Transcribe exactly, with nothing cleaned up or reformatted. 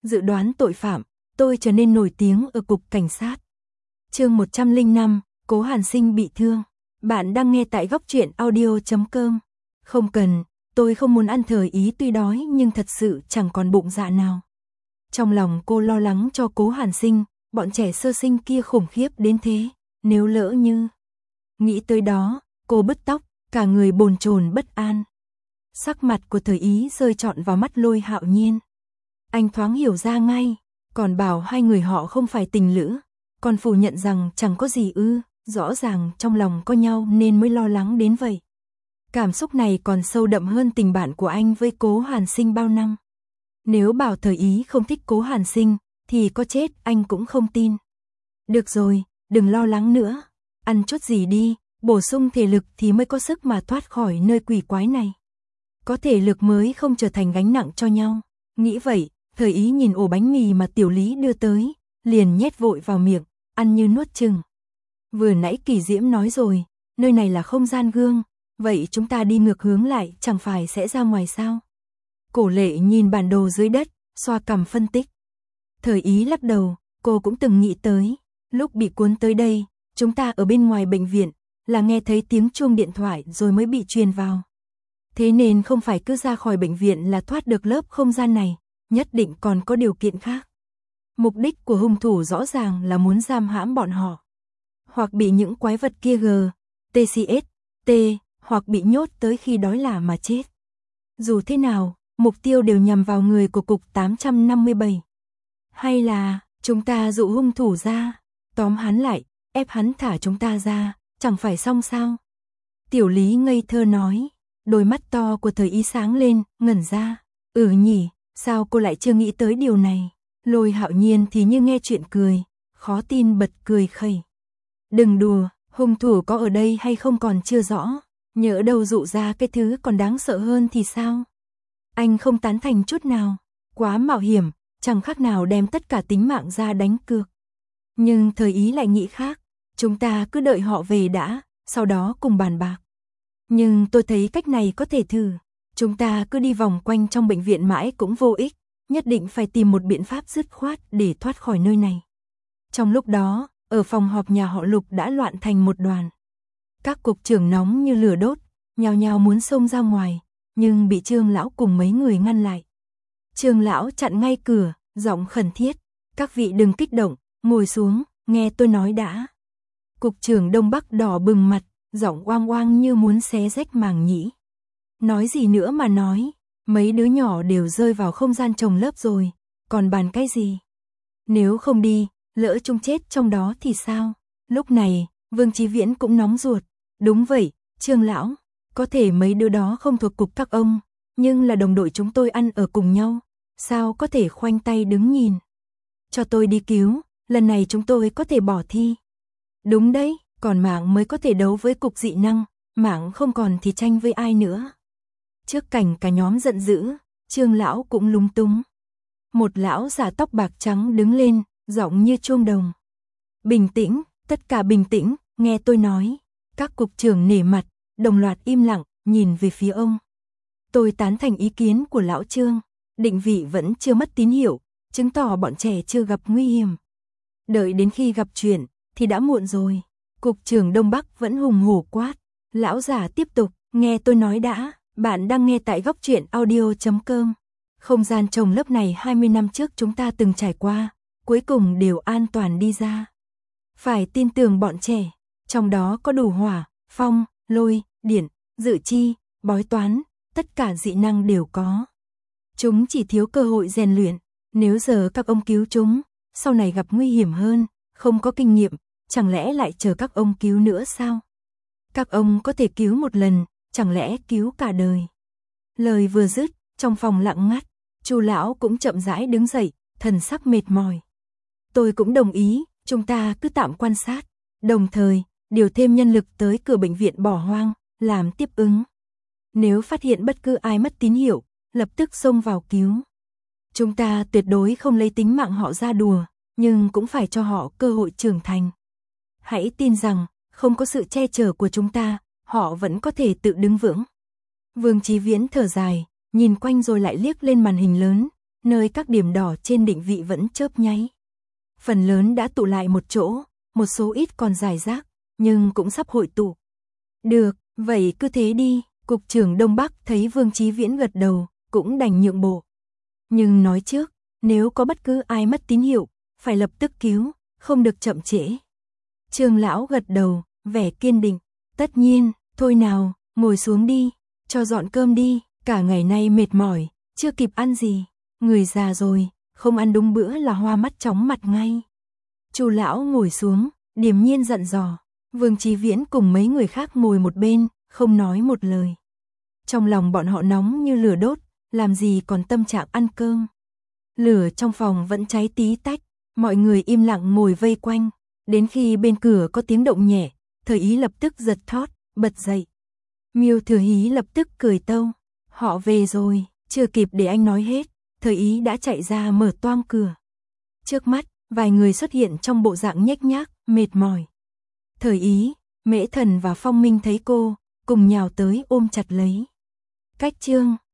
dự đoán tội phạm, tôi trở nên nổi tiếng ở cục cảnh sát. Chương một trăm lẻ năm, Cố Hàn Sinh bị thương. Bạn đang nghe tại góc truyện audio chấm com. Không cần, tôi không muốn ăn thời ý tuy đói nhưng thật sự chẳng còn bụng dạ nào. Trong lòng cô lo lắng cho Cố Hàn Sinh, bọn trẻ sơ sinh kia khủng khiếp đến thế, nếu lỡ như... Nghĩ tới đó, cô bứt tóc, cả người bồn chồn bất an. Sắc mặt của thời ý rơi trọn vào mắt Lôi Hạo Nhiên. Anh thoáng hiểu ra ngay, còn bảo hai người họ không phải tình lữ, còn phủ nhận rằng chẳng có gì ư, rõ ràng trong lòng có nhau nên mới lo lắng đến vậy. Cảm xúc này còn sâu đậm hơn tình bạn của anh với Cố Hàn Sinh bao năm. Nếu bảo thời ý không thích Cố Hàn Sinh, thì có chết anh cũng không tin. Được rồi, đừng lo lắng nữa, ăn chút gì đi, bổ sung thể lực thì mới có sức mà thoát khỏi nơi quỷ quái này. Có thể lực mới không trở thành gánh nặng cho nhau. Nghĩ vậy, thời ý nhìn ổ bánh mì mà Tiểu Lý đưa tới, liền nhét vội vào miệng, ăn như nuốt chừng. Vừa nãy Kỳ Diễm nói rồi, nơi này là không gian gương, vậy chúng ta đi ngược hướng lại chẳng phải sẽ ra ngoài sao? Cổ Lệ nhìn bản đồ dưới đất, xoa cằm phân tích. Thời ý lắc đầu, cô cũng từng nghĩ tới, lúc bị cuốn tới đây, chúng ta ở bên ngoài bệnh viện, là nghe thấy tiếng chuông điện thoại rồi mới bị truyền vào. Thế nên không phải cứ ra khỏi bệnh viện là thoát được lớp không gian này, nhất định còn có điều kiện khác. Mục đích của hung thủ rõ ràng là muốn giam hãm bọn họ. Hoặc bị những quái vật kia G, tê xê ét, T, hoặc bị nhốt tới khi đói là mà chết. Dù thế nào, mục tiêu đều nhằm vào người của cục tám trăm năm mươi bảy. Hay là, chúng ta dụ hung thủ ra, tóm hắn lại, ép hắn thả chúng ta ra, chẳng phải xong sao? Tiểu Lý ngây thơ nói, đôi mắt to của thời ý sáng lên, ngẩn ra. Ừ nhỉ, sao cô lại chưa nghĩ tới điều này? Lôi Hạo Nhiên thì như nghe chuyện cười, khó tin bật cười khẩy. Đừng đùa, hung thủ có ở đây hay không còn chưa rõ, nhỡ đâu dụ ra cái thứ còn đáng sợ hơn thì sao? Anh không tán thành chút nào, quá mạo hiểm, chẳng khác nào đem tất cả tính mạng ra đánh cược. Nhưng thời ý lại nghĩ khác, chúng ta cứ đợi họ về đã, sau đó cùng bàn bạc. Nhưng tôi thấy cách này có thể thử, chúng ta cứ đi vòng quanh trong bệnh viện mãi cũng vô ích, nhất định phải tìm một biện pháp dứt khoát để thoát khỏi nơi này. Trong lúc đó, ở phòng họp nhà họ Lục đã loạn thành một đoàn. Các cục trưởng nóng như lửa đốt, nhao nhao muốn xông ra ngoài, nhưng bị Trương lão cùng mấy người ngăn lại. Trương lão chặn ngay cửa, giọng khẩn thiết, các vị đừng kích động, ngồi xuống, nghe tôi nói đã. Cục trưởng Đông Bắc đỏ bừng mặt, giọng oang oang như muốn xé rách màng nhĩ. Nói gì nữa mà nói, mấy đứa nhỏ đều rơi vào không gian chồng lớp rồi, còn bàn cái gì? Nếu không đi, lỡ chúng chết trong đó thì sao? Lúc này, Vương Chí Viễn cũng nóng ruột. Đúng vậy, Trương lão, có thể mấy đứa đó không thuộc cục các ông, nhưng là đồng đội chúng tôi ăn ở cùng nhau, sao có thể khoanh tay đứng nhìn? Cho tôi đi cứu, lần này chúng tôi có thể bỏ thi. Đúng đấy, còn mạng mới có thể đấu với cục dị năng, mạng không còn thì tranh với ai nữa. Trước cảnh cả nhóm giận dữ, Trương lão cũng lúng túng. Một lão già tóc bạc trắng đứng lên, giọng như chuông đồng. Bình tĩnh, tất cả bình tĩnh, nghe tôi nói. Các cục trưởng nể mặt, đồng loạt im lặng, nhìn về phía ông. Tôi tán thành ý kiến của lão Trương, định vị vẫn chưa mất tín hiệu, chứng tỏ bọn trẻ chưa gặp nguy hiểm. Đợi đến khi gặp chuyện, thì đã muộn rồi. Cục trưởng Đông Bắc vẫn hùng hổ quát. Lão già tiếp tục, nghe tôi nói đã, bạn đang nghe tại góc truyện audio chấm com. Không gian trồng lớp này hai mươi năm trước chúng ta từng trải qua, cuối cùng đều an toàn đi ra. Phải tin tưởng bọn trẻ, trong đó có đủ hỏa, phong, lôi, điện, dự chi, bói toán, tất cả dị năng đều có. Chúng chỉ thiếu cơ hội rèn luyện, nếu giờ các ông cứu chúng, sau này gặp nguy hiểm hơn, không có kinh nghiệm, chẳng lẽ lại chờ các ông cứu nữa sao? Các ông có thể cứu một lần, chẳng lẽ cứu cả đời? Lời vừa dứt, trong phòng lặng ngắt, Chu lão cũng chậm rãi đứng dậy, thần sắc mệt mỏi. Tôi cũng đồng ý, chúng ta cứ tạm quan sát, đồng thời điều thêm nhân lực tới cửa bệnh viện bỏ hoang, làm tiếp ứng. Nếu phát hiện bất cứ ai mất tín hiệu, lập tức xông vào cứu. Chúng ta tuyệt đối không lấy tính mạng họ ra đùa, nhưng cũng phải cho họ cơ hội trưởng thành. Hãy tin rằng, không có sự che chở của chúng ta, họ vẫn có thể tự đứng vững. Vương Chí Viễn thở dài, nhìn quanh rồi lại liếc lên màn hình lớn, nơi các điểm đỏ trên định vị vẫn chớp nháy. Phần lớn đã tụ lại một chỗ, một số ít còn rải rác, nhưng cũng sắp hội tụ. Được, vậy cứ thế đi, Cục trưởng Đông Bắc thấy Vương Chí Viễn gật đầu, cũng đành nhượng bộ. Nhưng nói trước, nếu có bất cứ ai mất tín hiệu, phải lập tức cứu, không được chậm trễ. Trương lão gật đầu, vẻ kiên định, tất nhiên, thôi nào, ngồi xuống đi, cho dọn cơm đi, cả ngày nay mệt mỏi, chưa kịp ăn gì, người già rồi, không ăn đúng bữa là hoa mắt chóng mặt ngay. Chu lão ngồi xuống, điềm nhiên dặn dò, Vương Chí Viễn cùng mấy người khác ngồi một bên, không nói một lời. Trong lòng bọn họ nóng như lửa đốt, làm gì còn tâm trạng ăn cơm. Lửa trong phòng vẫn cháy tí tách, mọi người im lặng ngồi vây quanh, đến khi bên cửa có tiếng động nhẹ, Thời Ý lập tức giật thót, bật dậy. Miêu Thừa Hí lập tức cười tâu, họ về rồi, chưa kịp để anh nói hết, Thời Ý đã chạy ra mở toang cửa. Trước mắt, vài người xuất hiện trong bộ dạng nhếch nhác, mệt mỏi. Thời Ý, Mễ Thần và Phong Minh thấy cô, cùng nhào tới ôm chặt lấy. Cách Trương